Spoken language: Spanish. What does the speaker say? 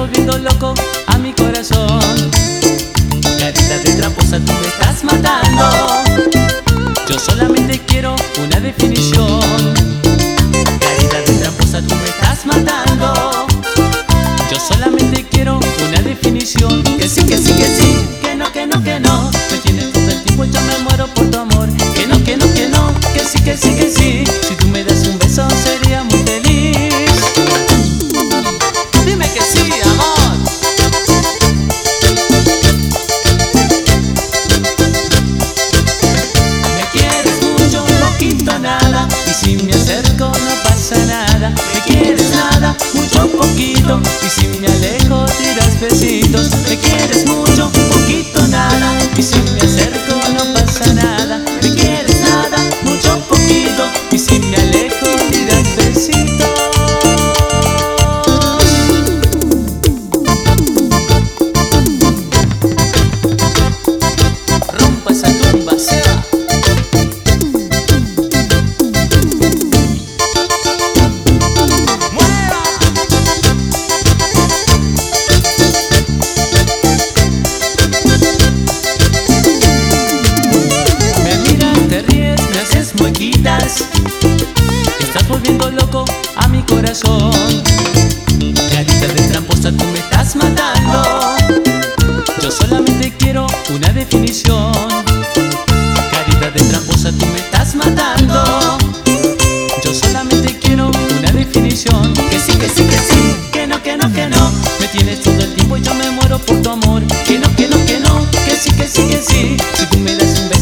volviendo loco a mi corazón. Carita de tramposa, tú me estás matando. Yo solamente quiero una definición. Carita de tramposa, tú me estás matando. Yo solamente quiero una definición. Que sí, que sí, que sí, que no, que no, que no. Me tienes todo el tiempo y yo me muero por tu amor. Que no, que no, que no, que sí, que sí, que sí. Si tú me das un beso sería muy feliz. Dime que sí, amor. Me quieres mucho, poquito, nada. Y si me acerco no pasa nada. Me quieres nada, mucho, poquito. Y si me alejo tiras besitos. Me quieres mucho, poquito, nada. Y si me acerco no pasa nada. Me quieres nada, mucho, poquito. Y si me alejo tiras besitos. Rompa esa tumba, sea. Estás volviendo loco a mi corazón. Carita de tramposa, tú me estás matando. Yo solamente quiero una definición. Carita de tramposa, tú me estás matando. Yo solamente quiero una definición. Que sí, que sí, que sí, que no, que no, que no. Me tienes todo el tiempo y yo me muero por tu amor. Que no, que no, que no, que sí, que sí, que sí. Si tú me das un beso